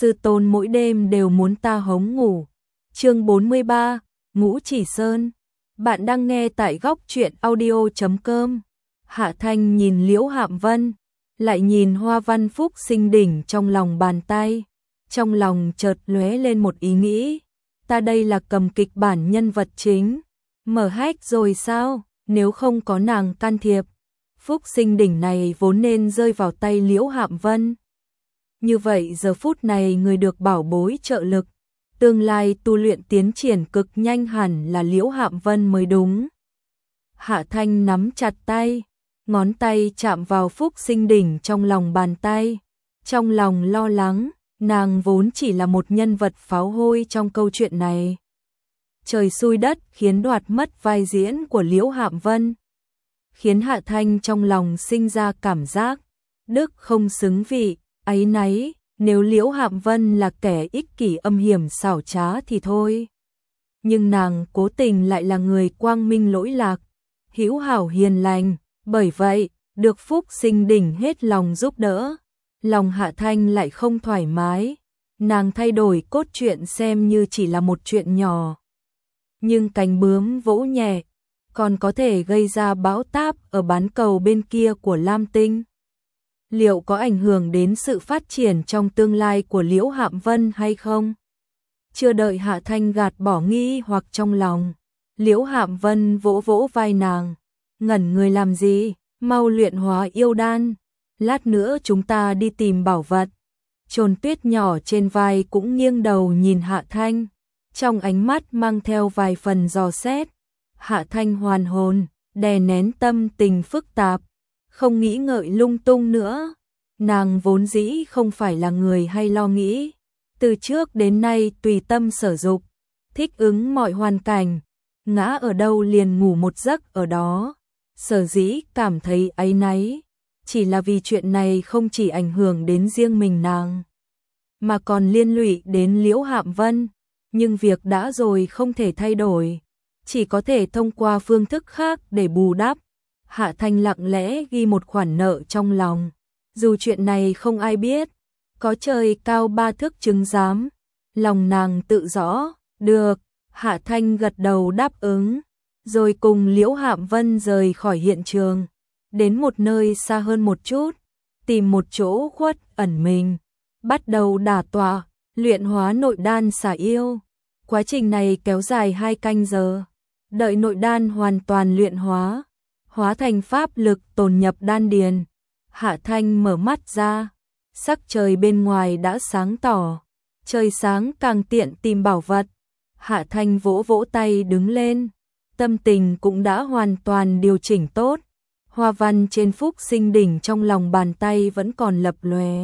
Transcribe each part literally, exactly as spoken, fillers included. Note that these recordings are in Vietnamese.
sư tôn mỗi đêm đều muốn ta hống ngủ. Chương bốn mươi ba, Ngũ Chỉ Sơn. Bạn đang nghe tại góc truyện audio chấm com. Hạ Thanh nhìn Liễu Hạm Vân, lại nhìn hoa văn phúc sinh đỉnh trong lòng bàn tay. Trong lòng chợt lóe lên một ý nghĩ. Ta đây là cầm kịch bản nhân vật chính. Mở hách rồi sao? Nếu không có nàng can thiệp, phúc sinh đỉnh này vốn nên rơi vào tay Liễu Hạm Vân. Như vậy giờ phút này người được bảo bối trợ lực, tương lai tu luyện tiến triển cực nhanh hẳn là Liễu Hạm Vân mới đúng. Hạ Thanh nắm chặt tay, ngón tay chạm vào phúc sinh đỉnh trong lòng bàn tay. Trong lòng lo lắng, nàng vốn chỉ là một nhân vật pháo hôi trong câu chuyện này. Trời xui đất khiến đoạt mất vai diễn của Liễu Hạm Vân, khiến Hạ Thanh trong lòng sinh ra cảm giác đức không xứng vị, áy náy. Nếu Liễu Hạm Vân là kẻ ích kỷ âm hiểm xảo trá thì thôi, nhưng nàng cố tình lại là người quang minh lỗi lạc, hữu hảo hiền lành, bởi vậy được phúc sinh đỉnh hết lòng giúp đỡ, lòng Hạ Thanh lại không thoải mái. Nàng thay đổi cốt truyện xem như chỉ là một chuyện nhỏ, nhưng cánh bướm vỗ nhẹ còn có thể gây ra bão táp ở bán cầu bên kia của Lam Tinh. Liệu có ảnh hưởng đến sự phát triển trong tương lai của Liễu Hạm Vân hay không? Chưa đợi Hạ Thanh gạt bỏ nghi hoặc trong lòng, Liễu Hạm Vân vỗ vỗ vai nàng. Ngẩn người làm gì? Mau luyện hóa yêu đan, lát nữa chúng ta đi tìm bảo vật. Trồn Tuyết nhỏ trên vai cũng nghiêng đầu nhìn Hạ Thanh, trong ánh mắt mang theo vài phần dò xét. Hạ Thanh hoàn hồn, đè nén tâm tình phức tạp, không nghĩ ngợi lung tung nữa. Nàng vốn dĩ không phải là người hay lo nghĩ, từ trước đến nay tùy tâm sở dục, thích ứng mọi hoàn cảnh, ngã ở đâu liền ngủ một giấc ở đó. Sở dĩ cảm thấy áy náy, chỉ là vì chuyện này không chỉ ảnh hưởng đến riêng mình nàng, mà còn liên lụy đến Liễu Hạm Vân. Nhưng việc đã rồi không thể thay đổi, chỉ có thể thông qua phương thức khác để bù đắp. Hạ Thanh lặng lẽ ghi một khoản nợ trong lòng, dù chuyện này không ai biết, có trời cao ba thước chứng giám. Lòng nàng tự rõ. Được. Hạ Thanh gật đầu đáp ứng, rồi cùng Liễu Hạm Vân rời khỏi hiện trường, đến một nơi xa hơn một chút, tìm một chỗ khuất ẩn mình, bắt đầu đả tọa, luyện hóa nội đan xả yêu. Quá trình này kéo dài hai canh giờ, đợi nội đan hoàn toàn luyện hóa, hóa thành pháp lực tồn nhập đan điền. Hạ Thanh mở mắt ra, sắc trời bên ngoài đã sáng tỏ, trời sáng càng tiện tìm bảo vật. Hạ Thanh vỗ vỗ tay đứng lên, tâm tình cũng đã hoàn toàn điều chỉnh tốt. Hoa văn trên phúc sinh đỉnh trong lòng bàn tay vẫn còn lập lòe.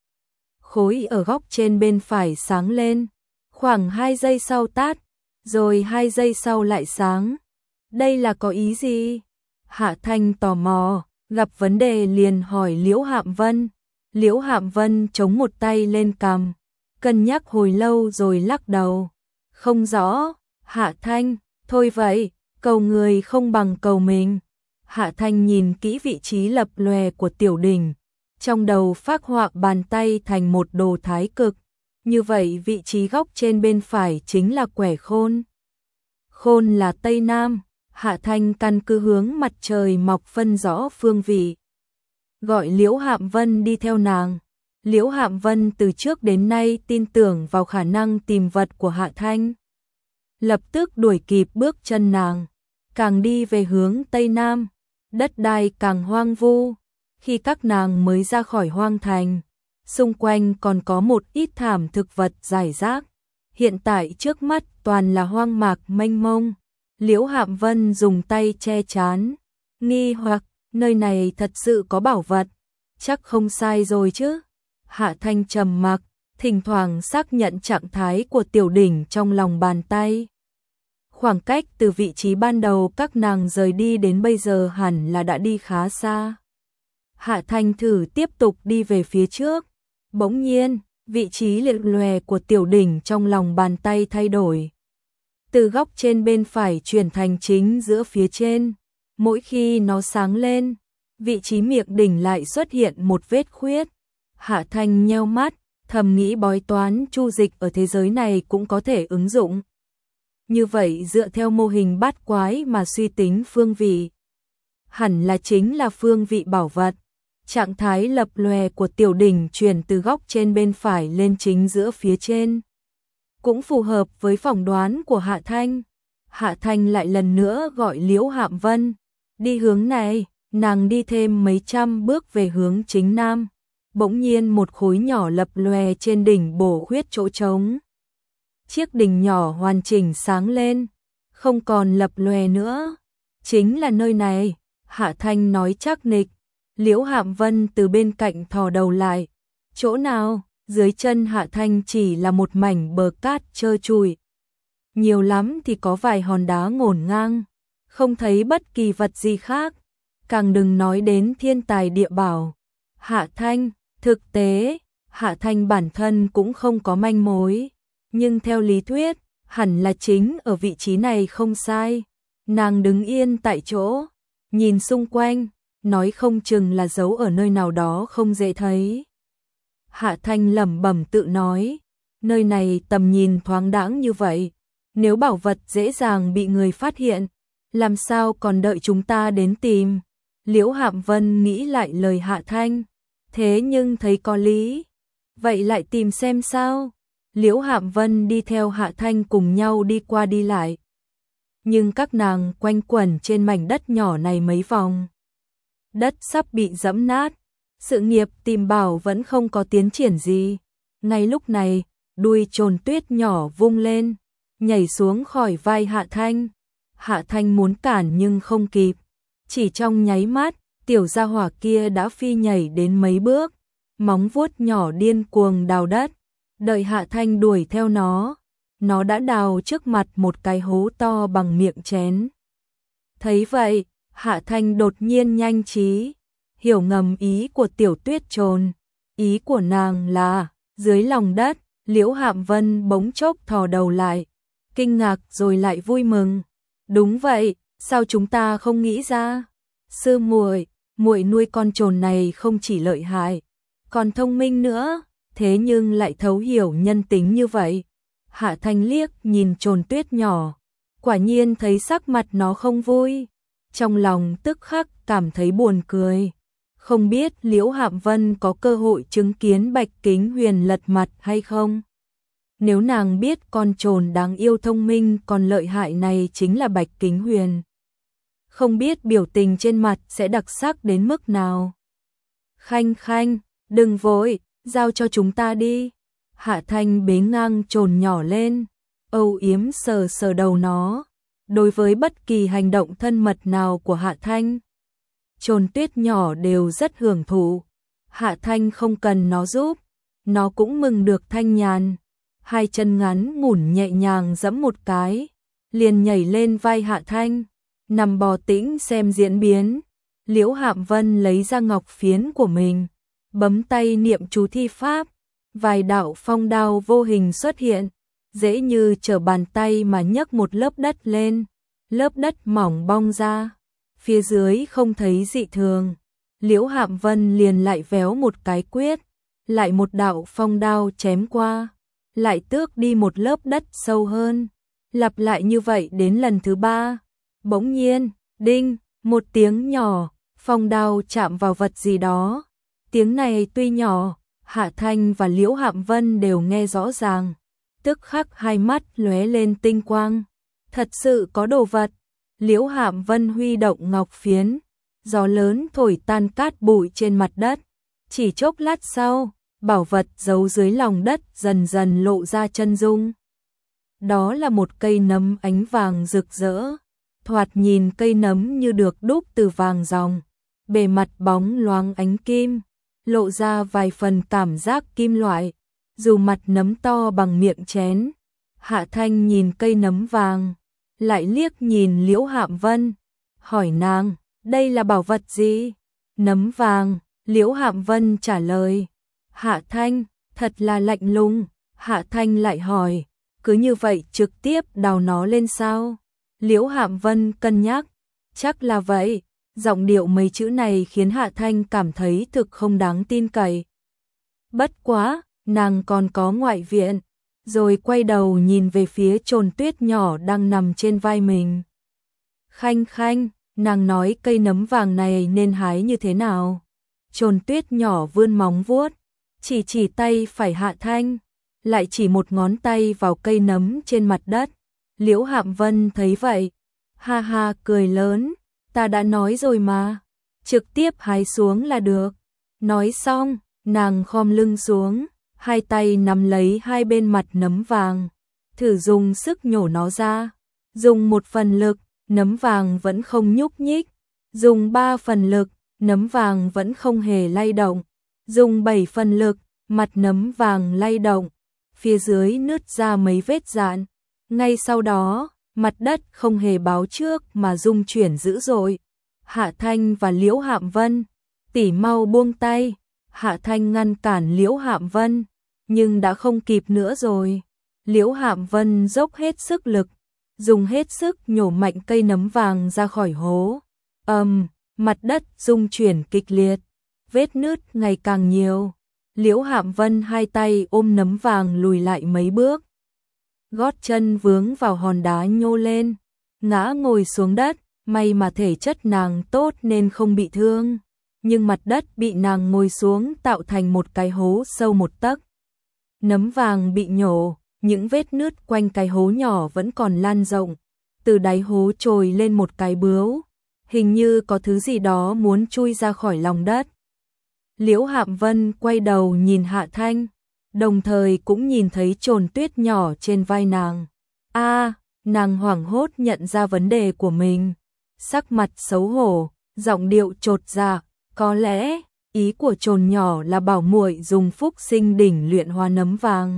Khối ở góc trên bên phải sáng lên, khoảng hai giây sau tắt, rồi hai giây sau lại sáng. Đây là có ý gì? Hạ Thanh tò mò, gặp vấn đề liền hỏi Liễu Hạm Vân. Liễu Hạm Vân chống một tay lên cằm, cân nhắc hồi lâu rồi lắc đầu. Không rõ. Hạ Thanh, thôi vậy, cầu người không bằng cầu mình. Hạ Thanh nhìn kỹ vị trí lập lòe của tiểu đỉnh, trong đầu phác họa bàn tay thành một đồ thái cực. Như vậy vị trí góc trên bên phải chính là quẻ khôn. Khôn là Tây Nam. Hạ Thanh căn cứ hướng mặt trời mọc phân rõ phương vị, gọi Liễu Hạm Vân đi theo nàng. Liễu Hạm Vân từ trước đến nay tin tưởng vào khả năng tìm vật của Hạ Thanh, lập tức đuổi kịp bước chân nàng. Càng đi về hướng Tây Nam, đất đai càng hoang vu. Khi các nàng mới ra khỏi hoang thành, xung quanh còn có một ít thảm thực vật rải rác. Hiện tại trước mắt toàn là hoang mạc mênh mông. Liễu Hạm Vân dùng tay che trán, nghi hoặc, nơi này thật sự có bảo vật, chắc không sai rồi chứ. Hạ Thanh trầm mặc, thỉnh thoảng xác nhận trạng thái của tiểu đỉnh trong lòng bàn tay. Khoảng cách từ vị trí ban đầu các nàng rời đi đến bây giờ hẳn là đã đi khá xa. Hạ Thanh thử tiếp tục đi về phía trước, bỗng nhiên, vị trí liệt lòe của tiểu đỉnh trong lòng bàn tay thay đổi. Từ góc trên bên phải chuyển thành chính giữa phía trên. Mỗi khi nó sáng lên, vị trí miệng đỉnh lại xuất hiện một vết khuyết. Hạ Thanh nheo mắt, thầm nghĩ bói toán chu dịch ở thế giới này cũng có thể ứng dụng. Như vậy dựa theo mô hình bát quái mà suy tính phương vị, hẳn là chính là phương vị bảo vật. Trạng thái lập lòe của tiểu đỉnh chuyển từ góc trên bên phải lên chính giữa phía trên. Cũng phù hợp với phỏng đoán của Hạ Thanh. Hạ Thanh lại lần nữa gọi Liễu Hạm Vân. Đi hướng này, nàng đi thêm mấy trăm bước về hướng chính nam. Bỗng nhiên một khối nhỏ lập lòe trên đỉnh bổ khuyết chỗ trống. Chiếc đỉnh nhỏ hoàn chỉnh sáng lên, không còn lập lòe nữa. Chính là nơi này, Hạ Thanh nói chắc nịch. Liễu Hạm Vân từ bên cạnh thò đầu lại. Chỗ nào? Dưới chân Hạ Thanh chỉ là một mảnh bờ cát trơ trụi. Nhiều lắm thì có vài hòn đá ngổn ngang, không thấy bất kỳ vật gì khác. Càng đừng nói đến thiên tài địa bảo. Hạ Thanh, thực tế, Hạ Thanh bản thân cũng không có manh mối. Nhưng theo lý thuyết, hẳn là chính ở vị trí này không sai. Nàng đứng yên tại chỗ, nhìn xung quanh, nói không chừng là giấu ở nơi nào đó không dễ thấy. Hạ Thanh lẩm bẩm tự nói, nơi này tầm nhìn thoáng đãng như vậy, nếu bảo vật dễ dàng bị người phát hiện, làm sao còn đợi chúng ta đến tìm. Liễu Hạm Vân nghĩ lại lời Hạ Thanh, thế nhưng thấy có lý, vậy lại tìm xem sao. Liễu Hạm Vân đi theo Hạ Thanh cùng nhau đi qua đi lại. Nhưng các nàng quanh quẩn trên mảnh đất nhỏ này mấy vòng. Đất sắp bị dẫm nát, sự nghiệp tìm bảo vẫn không có tiến triển gì. Ngay lúc này, đuôi trồn tuyết nhỏ vung lên, nhảy xuống khỏi vai Hạ Thanh. Hạ Thanh muốn cản nhưng không kịp. Chỉ trong nháy mắt, tiểu gia hỏa kia đã phi nhảy đến mấy bước, móng vuốt nhỏ điên cuồng đào đất. Đợi Hạ Thanh đuổi theo nó, nó đã đào trước mặt một cái hố to bằng miệng chén. Thấy vậy, Hạ Thanh đột nhiên nhanh trí, hiểu ngầm ý của tiểu tuyết trồn. Ý của nàng là, dưới lòng đất, Liễu Hạm Vân bỗng chốc thò đầu lại, kinh ngạc rồi lại vui mừng. Đúng vậy, sao chúng ta không nghĩ ra? Sư muội, muội nuôi con trồn này không chỉ lợi hại, còn thông minh nữa, thế nhưng lại thấu hiểu nhân tính như vậy. Hạ Thanh liếc nhìn trồn tuyết nhỏ, quả nhiên thấy sắc mặt nó không vui, trong lòng tức khắc cảm thấy buồn cười. Không biết Liễu Hạm Vân có cơ hội chứng kiến Bạch Kính Huyền lật mặt hay không? Nếu nàng biết con trồn đáng yêu thông minh còn lợi hại này chính là Bạch Kính Huyền, không biết biểu tình trên mặt sẽ đặc sắc đến mức nào. Khanh khanh, đừng vội, giao cho chúng ta đi. Hạ Thanh bế ngang trồn nhỏ lên, âu yếm sờ sờ đầu nó. Đối với bất kỳ hành động thân mật nào của Hạ Thanh, trồn tuyết nhỏ đều rất hưởng thụ. Hạ Thanh không cần nó giúp, nó cũng mừng được thanh nhàn. Hai chân ngắn ngủn nhẹ nhàng giẫm một cái, liền nhảy lên vai Hạ Thanh, nằm bò tĩnh xem diễn biến. Liễu Hạm Vân lấy ra ngọc phiến của mình, bấm tay niệm chú thi pháp, vài đạo phong đao vô hình xuất hiện, dễ như trở bàn tay mà nhấc một lớp đất lên, lớp đất mỏng bong ra, phía dưới không thấy dị thường. Liễu Hạm Vân liền lại véo một cái quyết, lại một đạo phong đao chém qua, lại tước đi một lớp đất sâu hơn, lặp lại như vậy đến lần thứ ba. Bỗng nhiên, đinh, một tiếng nhỏ, phong đao chạm vào vật gì đó. Tiếng này tuy nhỏ, Hạ Thanh và Liễu Hạm Vân đều nghe rõ ràng, tức khắc hai mắt lóe lên tinh quang. Thật sự có đồ vật. Liễu Hạm Vân huy động ngọc phiến, gió lớn thổi tan cát bụi trên mặt đất. Chỉ chốc lát sau, bảo vật giấu dưới lòng đất dần dần lộ ra chân dung. Đó là một cây nấm ánh vàng rực rỡ, thoạt nhìn cây nấm như được đúc từ vàng ròng, bề mặt bóng loáng ánh kim, lộ ra vài phần cảm giác kim loại, dù mặt nấm to bằng miệng chén. Hạ Thanh nhìn cây nấm vàng, lại liếc nhìn Liễu Hạm Vân, hỏi nàng, đây là bảo vật gì? Nấm vàng, Liễu Hạm Vân trả lời. Hạ Thanh, thật là lạnh lùng. Hạ Thanh lại hỏi, cứ như vậy trực tiếp đào nó lên sao? Liễu Hạm Vân cân nhắc, chắc là vậy. Giọng điệu mấy chữ này khiến Hạ Thanh cảm thấy thực không đáng tin cậy. Bất quá, nàng còn có ngoại viện, rồi quay đầu nhìn về phía Trồn Tuyết nhỏ đang nằm trên vai mình. Khanh khanh, nàng nói cây nấm vàng này nên hái như thế nào? Trồn Tuyết nhỏ vươn móng vuốt, chỉ chỉ tay phải Hạ Thanh, lại chỉ một ngón tay vào cây nấm trên mặt đất. Liễu Hạm Vân thấy vậy, ha ha cười lớn, ta đã nói rồi mà, trực tiếp hái xuống là được. Nói xong, nàng khom lưng xuống, hai tay nắm lấy hai bên mặt nấm vàng, thử dùng sức nhổ nó ra. Dùng một phần lực, nấm vàng vẫn không nhúc nhích. Dùng ba phần lực, nấm vàng vẫn không hề lay động. Dùng bảy phần lực, mặt nấm vàng lay động, phía dưới nứt ra mấy vết dạn. Ngay sau đó, mặt đất không hề báo trước mà rung chuyển dữ dội. Hạ Thanh và Liễu Hạm Vân, tỷ mau buông tay. Hạ Thanh ngăn cản Liễu Hạm Vân, nhưng đã không kịp nữa rồi. Liễu Hạm Vân dốc hết sức lực, dùng hết sức nhổ mạnh cây nấm vàng ra khỏi hố. Ầm, um, mặt đất rung chuyển kịch liệt, vết nứt ngày càng nhiều. Liễu Hạm Vân hai tay ôm nấm vàng lùi lại mấy bước. Gót chân vướng vào hòn đá nhô lên, ngã ngồi xuống đất, may mà thể chất nàng tốt nên không bị thương, nhưng mặt đất bị nàng ngồi xuống tạo thành một cái hố sâu một tấc. Nấm vàng bị nhổ, những vết nứt quanh cái hố nhỏ vẫn còn lan rộng, từ đáy hố trồi lên một cái bướu, hình như có thứ gì đó muốn chui ra khỏi lòng đất. Liễu Hạm Vân quay đầu nhìn Hạ Thanh, đồng thời cũng nhìn thấy Trồn Tuyết nhỏ trên vai nàng. A, à, nàng hoảng hốt nhận ra vấn đề của mình, sắc mặt xấu hổ, giọng điệu chột dạ, có lẽ ý của Trồn nhỏ là bảo muội dùng phúc sinh đỉnh luyện hóa nấm vàng.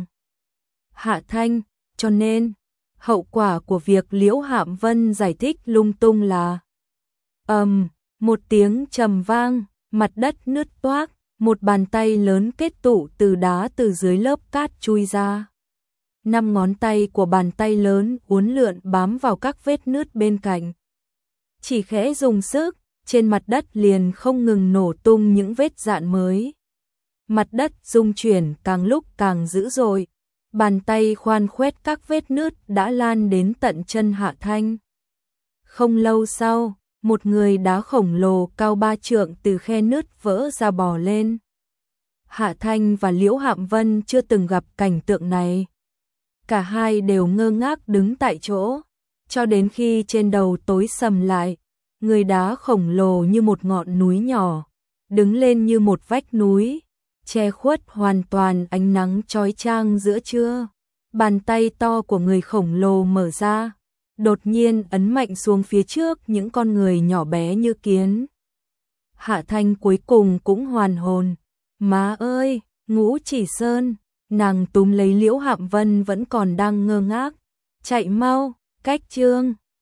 Hạ Thanh, cho nên hậu quả của việc Liễu Hạm Vân giải thích lung tung là ầm, um, một tiếng trầm vang, mặt đất nứt toác, một bàn tay lớn kết tụ từ đá từ dưới lớp cát chui ra. Năm ngón tay của bàn tay lớn uốn lượn bám vào các vết nứt bên cạnh. Chỉ khẽ dùng sức, trên mặt đất liền không ngừng nổ tung những vết dạn mới. Mặt đất rung chuyển càng lúc càng dữ dội. Bàn tay khoan khoét các vết nứt đã lan đến tận chân Hạ Thanh. Không lâu sau, một người đá khổng lồ cao ba trượng từ khe nứt vỡ ra bò lên. Hạ Thanh và Liễu Hạm Vân chưa từng gặp cảnh tượng này. Cả hai đều ngơ ngác đứng tại chỗ, cho đến khi trên đầu tối sầm lại, người đá khổng lồ như một ngọn núi nhỏ, đứng lên như một vách núi, che khuất hoàn toàn ánh nắng chói chang giữa trưa. Bàn tay to của người khổng lồ mở ra, đột nhiên ấn mạnh xuống phía trước những con người nhỏ bé như kiến. Hạ Thanh cuối cùng cũng hoàn hồn. Má ơi, Ngũ Chỉ Sơn, nàng túm lấy Liễu Hạm Vân vẫn còn đang ngơ ngác. Chạy mau, cách chương.